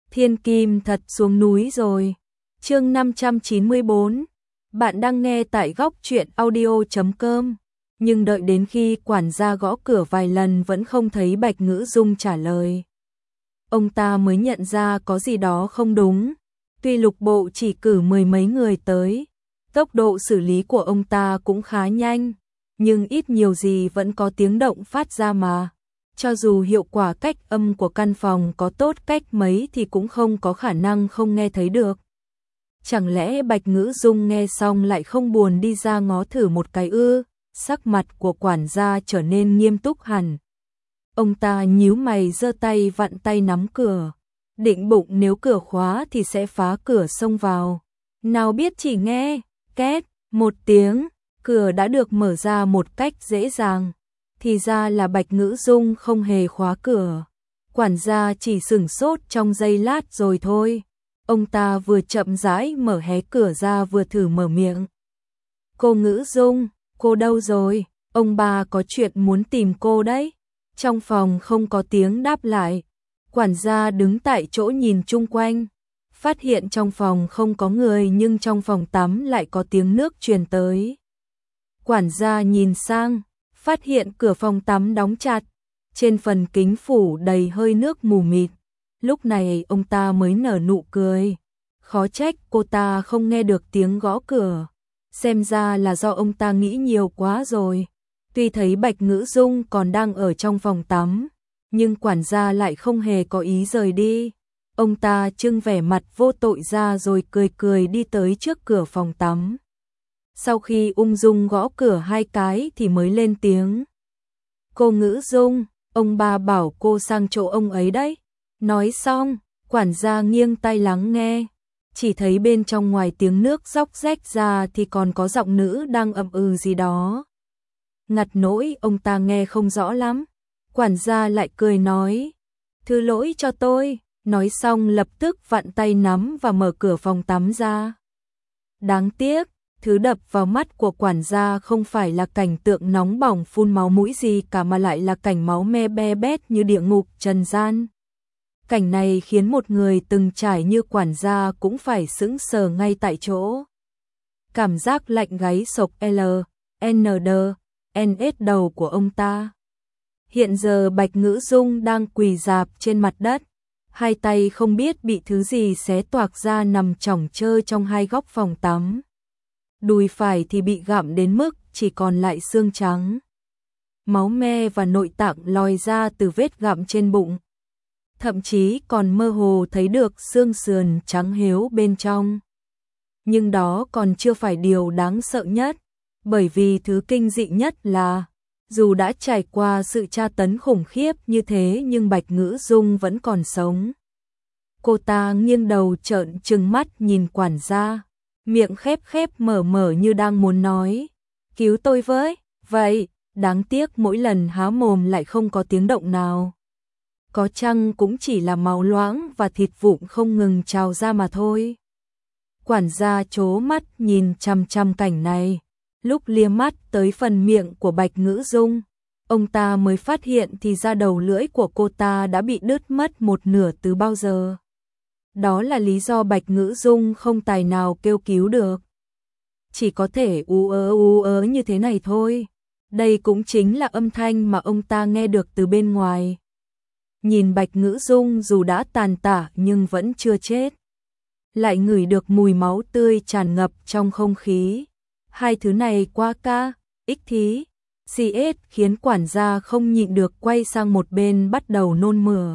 Thiên kim thật xuống núi rồi. Chương 594. Bạn đang nghe tại góc truyện audio.com. Nhưng đợi đến khi quản gia gõ cửa vài lần vẫn không thấy Bạch Ngữ Dung trả lời. Ông ta mới nhận ra có gì đó không đúng. Tuy lục bộ chỉ cử mười mấy người tới, tốc độ xử lý của ông ta cũng khá nhanh, nhưng ít nhiều gì vẫn có tiếng động phát ra mà. Cho dù hiệu quả cách âm của căn phòng có tốt cách mấy thì cũng không có khả năng không nghe thấy được. Chẳng lẽ Bạch Ngữ Dung nghe xong lại không buồn đi ra ngó thử một cái ư? Sắc mặt của quản gia trở nên nghiêm túc hẳn. Ông ta nhíu mày giơ tay vặn tay nắm cửa, định bụng nếu cửa khóa thì sẽ phá cửa xông vào. Nào biết chỉ nghe két một tiếng, cửa đã được mở ra một cách dễ dàng. Thì ra là Bạch Ngữ Dung không hề khóa cửa. Quản gia chỉ sửng sốt trong giây lát rồi thôi. Ông ta vừa chậm rãi mở hé cửa ra vừa thử mở miệng. Cô Ngữ Dung, cô đâu rồi? Ông bà có chuyện muốn tìm cô đấy. Trong phòng không có tiếng đáp lại. Quản gia đứng tại chỗ nhìn chung quanh. Phát hiện trong phòng không có người nhưng trong phòng tắm lại có tiếng nước truyền tới. Quản gia nhìn sang, phát hiện cửa phòng tắm đóng chặt. Trên phần kính phủ đầy hơi nước mù mịt. Lúc này ông ta mới nở nụ cười. Khó trách cô ta không nghe được tiếng gõ cửa. Xem ra là do ông ta nghĩ nhiều quá rồi. Tuy thấy Bạch Ngữ Dung còn đang ở trong phòng tắm, nhưng quản gia lại không hề có ý rời đi. Ông ta trưng vẻ mặt vô tội ra rồi cười cười đi tới trước cửa phòng tắm. Sau khi ung dung gõ cửa hai cái thì mới lên tiếng. Cô Ngữ Dung, ông ba bảo cô sang chỗ ông ấy đấy. Nói xong, quản gia nghiêng tai lắng nghe. Chỉ thấy bên trong ngoài tiếng nước róc rách ra thì còn có giọng nữ đang ậm ừ gì đó. Ngặt nỗi ông ta nghe không rõ lắm. Quản gia lại cười nói. Thứ lỗi cho tôi. Nói xong lập tức vặn tay nắm và mở cửa phòng tắm ra. Đáng tiếc, thứ đập vào mắt của quản gia không phải là cảnh tượng nóng bỏng phun máu mũi gì cả mà lại là cảnh máu me be bét như địa ngục trần gian. Cảnh này khiến một người từng trải như quản gia cũng phải sững sờ ngay tại chỗ. Cảm giác lạnh gáy sộc NS đầu của ông ta. Hiện giờ Bạch Ngữ Dung đang quỳ rạp trên mặt đất. Hai tay không biết bị thứ gì xé toạc ra nằm chỏng chơ trong hai góc phòng tắm. Đùi phải thì bị gặm đến mức chỉ còn lại xương trắng. Máu me và nội tạng lòi ra từ vết gặm trên bụng. Thậm chí còn mơ hồ thấy được xương sườn trắng héo bên trong. Nhưng đó còn chưa phải điều đáng sợ nhất, bởi vì thứ kinh dị nhất là, dù đã trải qua sự tra tấn khủng khiếp như thế nhưng Bạch Ngữ Dung vẫn còn sống. Cô ta nghiêng đầu trợn trừng mắt nhìn quản gia, miệng khép mở như đang muốn nói, cứu tôi với, vậy, đáng tiếc mỗi lần há mồm lại không có tiếng động nào. Có chăng cũng chỉ là máu loãng và thịt vụn không ngừng trào ra mà thôi. Quản gia trố mắt nhìn chằm chằm cảnh này, lúc liếc mắt tới phần miệng của Bạch Ngữ Dung, ông ta mới phát hiện thì ra đầu lưỡi của cô ta đã bị đứt mất một nửa từ bao giờ. Đó là lý do Bạch Ngữ Dung không tài nào kêu cứu được. Chỉ có thể ú ớ như thế này thôi. Đây cũng chính là âm thanh mà ông ta nghe được từ bên ngoài. Nhìn Bạch Ngữ Dung dù đã tàn tả nhưng vẫn chưa chết. Lại ngửi được mùi máu tươi tràn ngập trong không khí. Hai thứ này quá ca, ích thí, CS khiến quản gia không nhịn được quay sang một bên bắt đầu nôn mửa.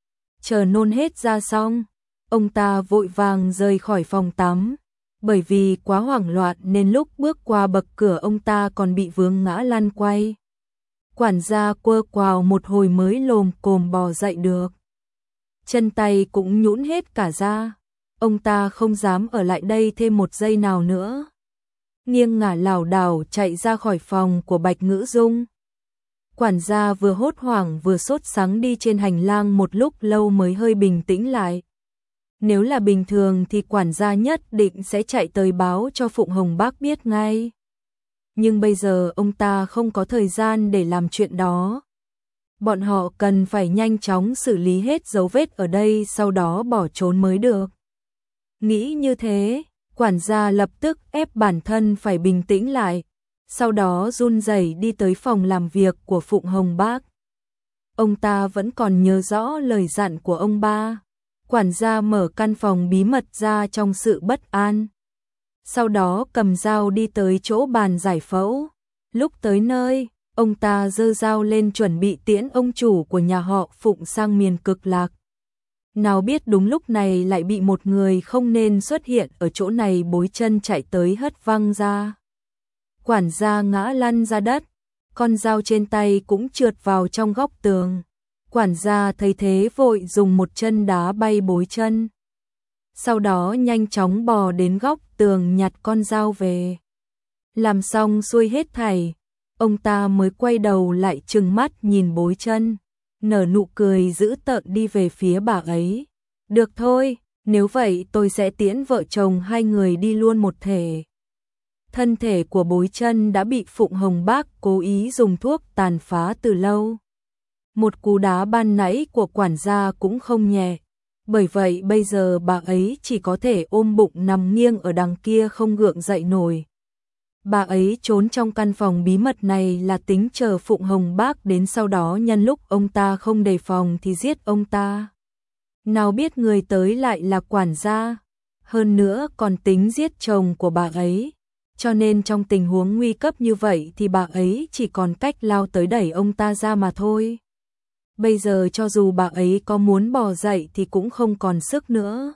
Chờ nôn hết ra xong, ông ta vội vàng rời khỏi phòng tắm. Bởi vì quá hoảng loạn nên lúc bước qua bậc cửa ông ta còn bị vướng ngã lăn quay. Quản gia quơ quào một hồi mới lồm cồm bò dậy được. Chân tay cũng nhũn hết cả ra. Ông ta không dám ở lại đây thêm một giây nào nữa. Nghiêng ngả lảo đảo chạy ra khỏi phòng của Bạch Ngữ Dung. Quản gia vừa hốt hoảng vừa sốt sắng đi trên hành lang một lúc lâu mới hơi bình tĩnh lại. Nếu là bình thường thì quản gia nhất định sẽ chạy tới báo cho Phụng Hồng Bác biết ngay. Nhưng bây giờ ông ta không có thời gian để làm chuyện đó. bọn họ cần phải nhanh chóng xử lý hết dấu vết ở đây sau đó bỏ trốn mới được. Nghĩ như thế, quản gia lập tức ép bản thân phải bình tĩnh lại, sau đó run rẩy đi tới phòng làm việc của Phụng Hồng Bác. Ông ta vẫn còn nhớ rõ lời dặn của ông ba. Quản gia mở căn phòng bí mật ra trong sự bất an. Sau đó cầm dao đi tới chỗ bàn giải phẫu. Lúc tới nơi, ông ta giơ dao lên chuẩn bị tiễn ông chủ của nhà họ Phụng sang miền Cực Lạc. Nào biết đúng lúc này lại bị một người không nên xuất hiện ở chỗ này bối chân chạy tới hất văng ra. Quản gia ngã lăn ra đất, con dao trên tay cũng trượt vào trong góc tường. Quản gia thấy thế vội dùng một chân đá bay bối chân. Sau đó nhanh chóng bò đến góc tường nhặt con dao về. Làm xong xuôi hết thảy, ông ta mới quay đầu lại trừng mắt nhìn bối chân, nở nụ cười dữ tợn đi về phía bà ấy. Được thôi, nếu vậy tôi sẽ tiễn vợ chồng hai người đi luôn một thể. Thân thể của bối chân đã bị Phụng Hồng Bác cố ý dùng thuốc tàn phá từ lâu. Một cú đá ban nãy của quản gia cũng không nhẹ, bởi vậy bây giờ bà ấy chỉ có thể ôm bụng nằm nghiêng ở đằng kia không gượng dậy nổi. Bà ấy trốn trong căn phòng bí mật này là tính chờ Phụng Hồng Bác đến sau đó nhân lúc ông ta không đề phòng thì giết ông ta. Nào biết người tới lại là quản gia, hơn nữa còn tính giết chồng của bà ấy. Cho nên trong tình huống nguy cấp như vậy thì bà ấy chỉ còn cách lao tới đẩy ông ta ra mà thôi. Bây giờ cho dù bà ấy có muốn bò dậy thì cũng không còn sức nữa.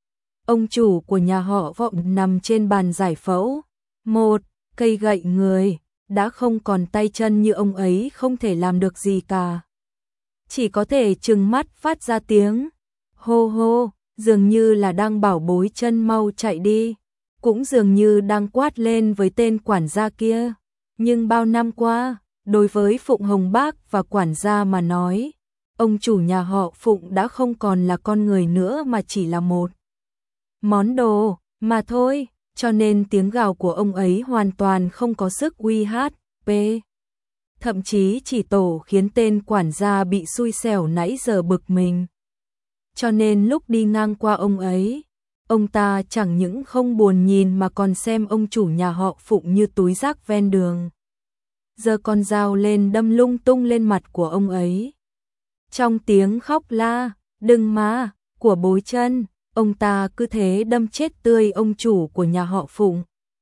Ông chủ của nhà họ Vọng nằm trên bàn giải phẫu. Một cây gậy người, đã không còn tay chân như ông ấy không thể làm được gì cả. Chỉ có thể trừng mắt phát ra tiếng hô hô, dường như là đang bảo bối chân mau chạy đi. Cũng dường như đang quát lên với tên quản gia kia. Nhưng bao năm qua, đối với Phụng Hồng Bác và quản gia mà nói, ông chủ nhà họ Phụng đã không còn là con người nữa mà chỉ là một món đồ mà thôi, cho nên tiếng gào của ông ấy hoàn toàn không có sức uy hát, thậm chí chỉ tổ khiến tên quản gia bị xui xẻo nãy giờ bực mình. Cho nên lúc đi ngang qua ông ấy, ông ta chẳng những không buồn nhìn mà còn xem ông chủ nhà họ Phụng như túi rác ven đường. Giơ con dao lên đâm lung tung lên mặt của ông ấy. Trong tiếng khóc la, đừng mà, của bối chân, ông ta cứ thế đâm chết tươi ông chủ của nhà họ Phụng.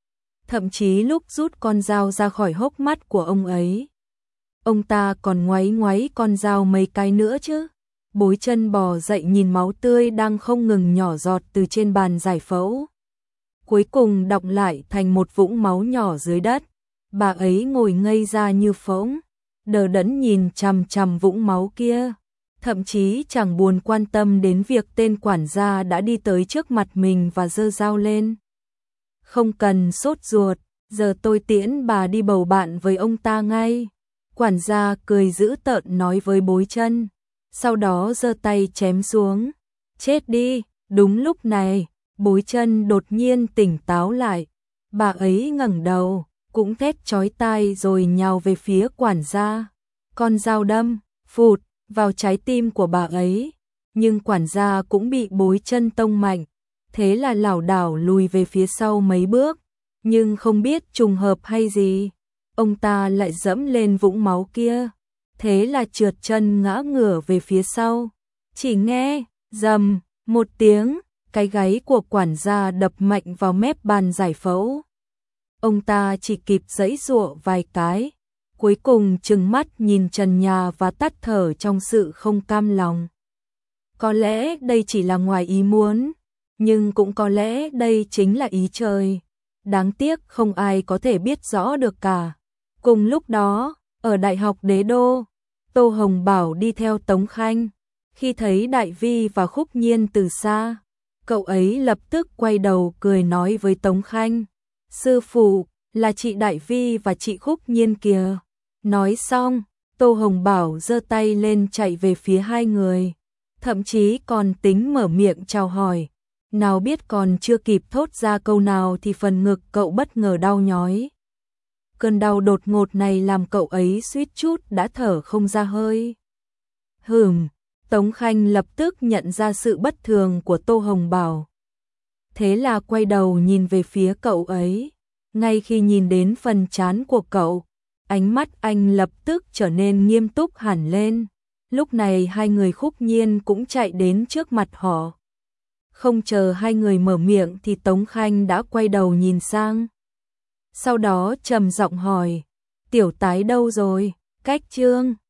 Thậm chí lúc rút con dao ra khỏi hốc mắt của ông ấy, ông ta còn ngoáy ngoáy con dao mấy cái nữa chứ. Bối chân bò dậy nhìn máu tươi đang không ngừng nhỏ giọt từ trên bàn giải phẫu. Cuối cùng đọng lại thành một vũng máu nhỏ dưới đất. Bà ấy ngồi ngây ra như phỗng, đờ đẫn nhìn chằm chằm vũng máu kia. Thậm chí chẳng buồn quan tâm đến việc tên quản gia đã đi tới trước mặt mình và giơ dao lên. Không cần sốt ruột, giờ tôi tiễn bà đi bầu bạn với ông ta ngay. Quản gia cười dữ tợn nói với bối chân. Sau đó giơ tay chém xuống. Chết đi, đúng lúc này, bối chân đột nhiên tỉnh táo lại. Bà ấy ngẩng đầu, cũng thét chói tai rồi nhào về phía quản gia. Con dao đâm, phụt, vào trái tim của bà ấy. Nhưng quản gia cũng bị bối chân tông mạnh. Thế là lảo đảo lùi về phía sau mấy bước. Nhưng không biết trùng hợp hay gì, ông ta lại dẫm lên vũng máu kia. Thế là trượt chân ngã ngửa về phía sau. Chỉ nghe, rầm, một tiếng, cái gáy của quản gia đập mạnh vào mép bàn giải phẫu. Ông ta chỉ kịp giãy giụa vài cái, cuối cùng trừng mắt nhìn trần nhà và tắt thở trong sự không cam lòng. Có lẽ đây chỉ là ngoài ý muốn, nhưng cũng có lẽ đây chính là ý trời. Đáng tiếc không ai có thể biết rõ được cả. Cùng lúc đó, ở Đại học Đế Đô, Tô Hồng Bảo đi theo Tống Khanh. Khi thấy Đại Vi và Khúc Nhiên từ xa, cậu ấy lập tức quay đầu cười nói với Tống Khanh. Sư phụ, là chị Đại Vi và chị Khúc Nhiên kìa. Nói xong, Tô Hồng Bảo giơ tay lên chạy về phía hai người. Thậm chí còn tính mở miệng chào hỏi. Nào biết còn chưa kịp thốt ra câu nào thì phần ngực cậu bất ngờ đau nhói. Cơn đau đột ngột này làm cậu ấy suýt chút đã thở không ra hơi. Tống Khanh lập tức nhận ra sự bất thường của Tô Hồng Bảo. Thế là quay đầu nhìn về phía cậu ấy. Ngay khi nhìn đến phần trán của cậu, ánh mắt anh lập tức trở nên nghiêm túc hẳn lên. Lúc này hai người Khúc Nhiên cũng chạy đến trước mặt họ. Không chờ hai người mở miệng thì Tống Khanh đã quay đầu nhìn sang. Sau đó trầm giọng hỏi, Tiểu Tái đâu rồi? Cách Trương